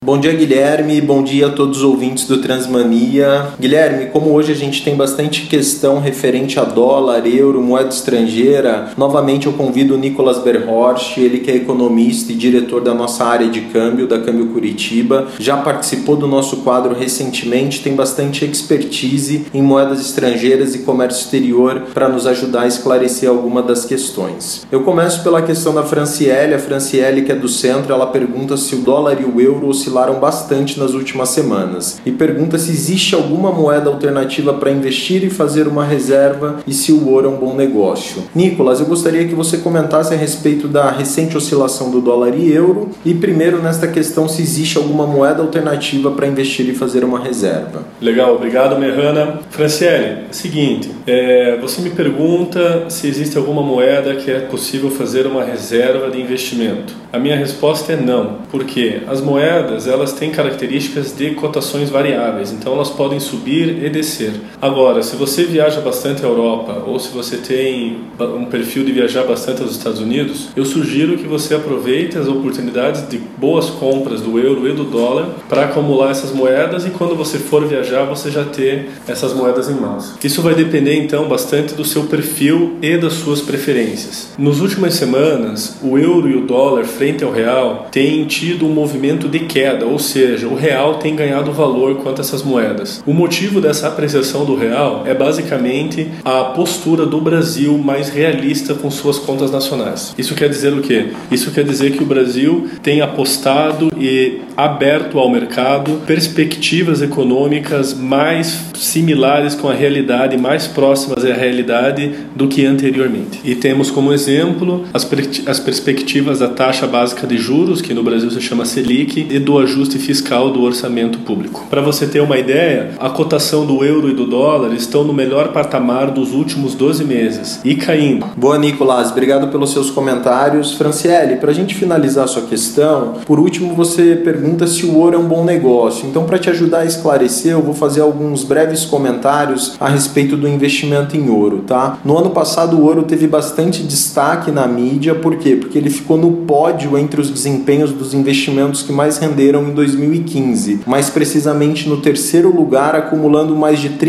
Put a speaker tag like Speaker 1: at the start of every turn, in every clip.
Speaker 1: Bom dia, Guilherme. Bom dia a todos os ouvintes do Transmania. Guilherme, como hoje a gente tem bastante questão referente a dólar, euro, moeda estrangeira, novamente eu convido o Nicolas Berhorst, ele que é economista e diretor da nossa área de câmbio, da Câmbio Curitiba, já participou do nosso quadro recentemente, tem bastante expertise em moedas estrangeiras e comércio exterior para nos ajudar a esclarecer alguma das questões. Eu começo pela questão da Franciele. A Franciele, que é do Centro, ela pergunta se o dólar e o euro oscilaram bastante nas últimas semanas e pergunta se existe alguma moeda alternativa para investir e fazer uma reserva e se o ouro é um bom negócio. Nicolas, eu gostaria que você comentasse a respeito da recente oscilação do dólar e euro e primeiro nesta questão se existe alguma moeda alternativa para investir e fazer uma reserva.
Speaker 2: Legal, obrigado, Merrana. Franciele, seguinte, você me pergunta se existe alguma moeda que é possível fazer uma reserva de investimento. A minha resposta é não, porque as moedas elas têm características de cotações variáveis, então elas podem subir e descer. Agora, se você viaja bastante à Europa ou se você tem um perfil de viajar bastante aos Estados Unidos, eu sugiro que você aproveite as oportunidades de boas compras do euro e do dólar para acumular essas moedas e quando você for viajar você já ter essas moedas em mãos. Isso vai depender então bastante do seu perfil e das suas preferências. Nas últimas semanas, o euro e o dólar frente ao real têm tido um movimento de queda, ou seja, o real tem ganhado valor quanto a essas moedas. O motivo dessa apreciação do real é basicamente a postura do Brasil mais realista com suas contas nacionais. Isso quer dizer o quê? Isso quer dizer que o Brasil tem apostado e aberto ao mercado perspectivas econômicas mais similares com a realidade, mais próximas à realidade do que anteriormente. E temos como exemplo as perspectivas da taxa básica de juros, que no Brasil se chama Selic, e do ajuste fiscal do orçamento público. Para você ter uma ideia, a cotação do euro e do dólar estão no melhor patamar dos últimos 12 meses e caindo.
Speaker 1: Boa, Nicolas. Obrigado pelos seus comentários. Franciele, para a gente finalizar a sua questão, por último você pergunta se o ouro é um bom negócio. Então, para te ajudar a esclarecer, eu vou fazer alguns breves comentários a respeito do investimento em ouro, tá? No ano passado, o ouro teve bastante destaque na mídia. Por quê? Porque ele ficou no pódio entre os desempenhos dos investimentos que mais renderam em 2015, mais precisamente no terceiro lugar, acumulando mais de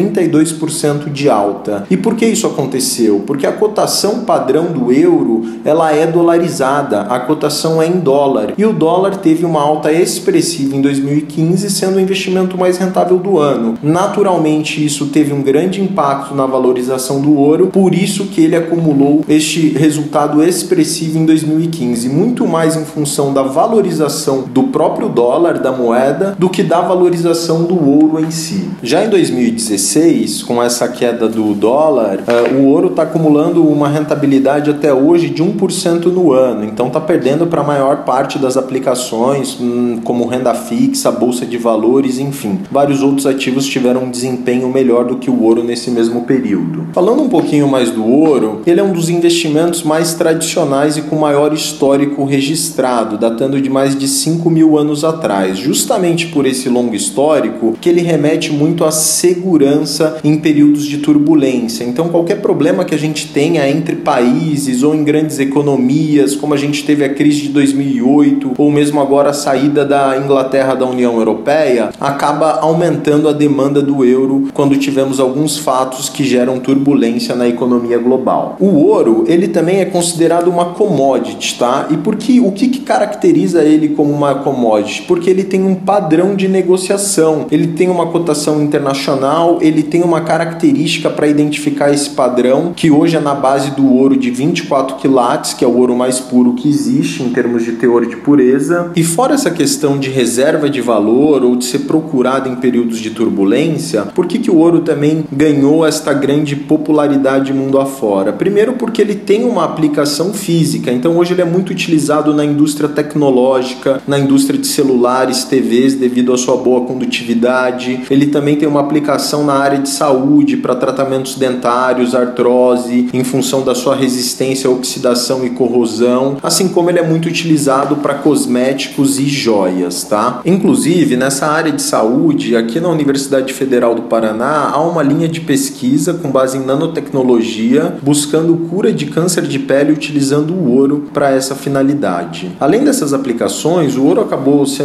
Speaker 1: 32% de alta. E por que isso aconteceu? Porque a cotação padrão do euro, ela é dolarizada, a cotação é em dólar, e o dólar teve uma alta expressiva em 2015, sendo o investimento mais rentável do ano. Naturalmente, isso teve um grande impacto na valorização do ouro, por isso que ele acumulou este resultado expressivo em 2015, muito mais em função da valorização do próprio dólar, da moeda, do que da valorização do ouro em si. Já em 2016, com essa queda do dólar, o ouro está acumulando uma rentabilidade até hoje de 1% no ano, então está perdendo para a maior parte das aplicações, como renda fixa, bolsa de valores, enfim. Vários outros ativos tiveram um desempenho melhor do que o ouro nesse mesmo período. Falando um pouquinho mais do ouro, ele é um dos investimentos mais tradicionais e com maior histórico registrado, datando de mais de 5.000 anos atrás. Justamente por esse longo histórico que ele remete muito à segurança em períodos de turbulência. Então qualquer problema que a gente tenha entre países ou em grandes economias, como a gente teve a crise de 2008 ou mesmo agora a saída da Inglaterra da União Europeia, acaba aumentando a demanda do euro quando tivemos alguns fatos que geram turbulência na economia global. O ouro, ele também é considerado uma commodity, tá? E o que caracteriza ele como uma commodity? Porque ele tem um padrão de negociação, ele tem uma cotação internacional, ele tem uma característica para identificar esse padrão, que hoje é na base do ouro de 24 quilates, que é o ouro mais puro que existe em termos de teor de pureza. E fora essa questão de reserva de valor ou de ser procurado em períodos de turbulência, por que o ouro também ganhou esta grande popularidade mundo afora? Primeiro porque ele tem uma aplicação física, então hoje ele é muito utilizado na indústria tecnológica, na indústria de celulares, TVs, devido à sua boa condutividade. Ele também tem uma aplicação na área de saúde, para tratamentos dentários, artrose, em função da sua resistência à oxidação e corrosão, assim como ele é muito utilizado para cosméticos e joias, tá? Inclusive, nessa área de saúde, aqui na Universidade Federal do Paraná, há uma linha de pesquisa com base em nanotecnologia, buscando cura de câncer de pele utilizando o ouro para essa finalidade. Além dessas aplicações, o ouro acabou sendo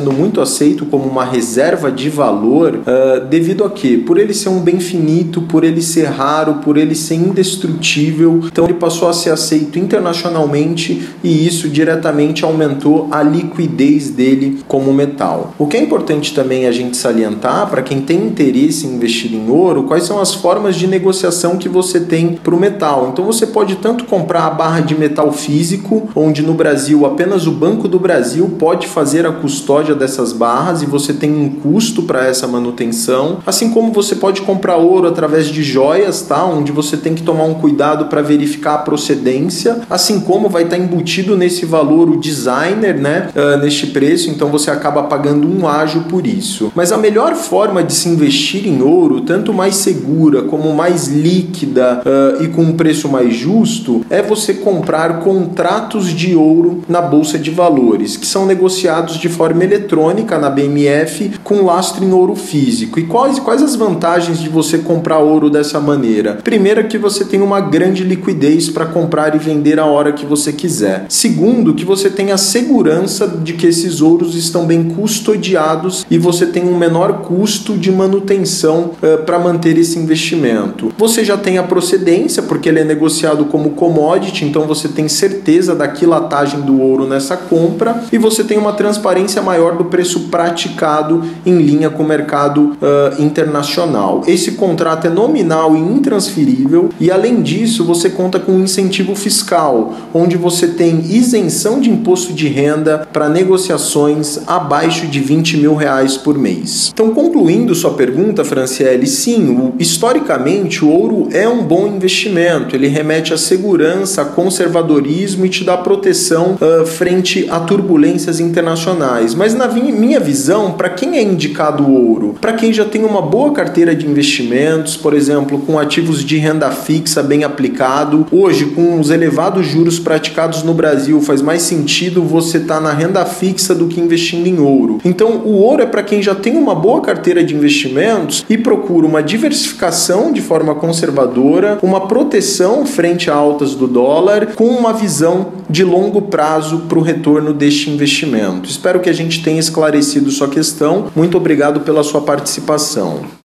Speaker 1: sendo muito aceito como uma reserva de valor devido a quê? Por ele ser um bem finito, por ele ser raro, por ele ser indestrutível. Então ele passou a ser aceito internacionalmente e isso diretamente aumentou a liquidez dele como metal. O que é importante também a gente salientar, para quem tem interesse em investir em ouro, quais são as formas de negociação que você tem para o metal. Então você pode tanto comprar a barra de metal físico, onde no Brasil apenas o Banco do Brasil pode fazer a custódia dessas barras e você tem um custo para essa manutenção, assim como você pode comprar ouro através de joias, tá? Onde você tem que tomar um cuidado para verificar a procedência, assim como vai estar embutido nesse valor o designer, né? Neste preço, então você acaba pagando um ágio por isso. Mas a melhor forma de se investir em ouro, tanto mais segura como mais líquida e com um preço mais justo, é você comprar contratos de ouro na Bolsa de Valores, que são negociados de forma eletrônica na BMF com lastro em ouro físico. E quais as vantagens de você comprar ouro dessa maneira? Primeiro, que você tem uma grande liquidez para comprar e vender a hora que você quiser. Segundo, que você tem a segurança de que esses ouros estão bem custodiados e você tem um menor custo de manutenção para manter esse investimento. Você já tem a procedência, porque ele é negociado como commodity, então você tem certeza da quilatagem do ouro nessa compra e você tem uma transparência maior do preço praticado em linha com o mercado internacional. Esse contrato é nominal e intransferível e, além disso, você conta com um incentivo fiscal, onde você tem isenção de imposto de renda para negociações abaixo de R$20 mil por mês. Então, concluindo sua pergunta, Franciele, sim, historicamente o ouro é um bom investimento. Ele remete à segurança, a conservadorismo e te dá proteção frente a turbulências internacionais. Mas na minha visão, para quem é indicado o ouro? Para quem já tem uma boa carteira de investimentos, por exemplo, com ativos de renda fixa bem aplicado. Hoje, com os elevados juros praticados no Brasil, faz mais sentido você estar na renda fixa do que investindo em ouro. Então, o ouro é para quem já tem uma boa carteira de investimentos e procura uma diversificação de forma conservadora, uma proteção frente a altas do dólar, com uma visão de longo prazo para o retorno deste investimento. Espero que a gente tenha esclarecido sua questão. Muito obrigado pela sua participação.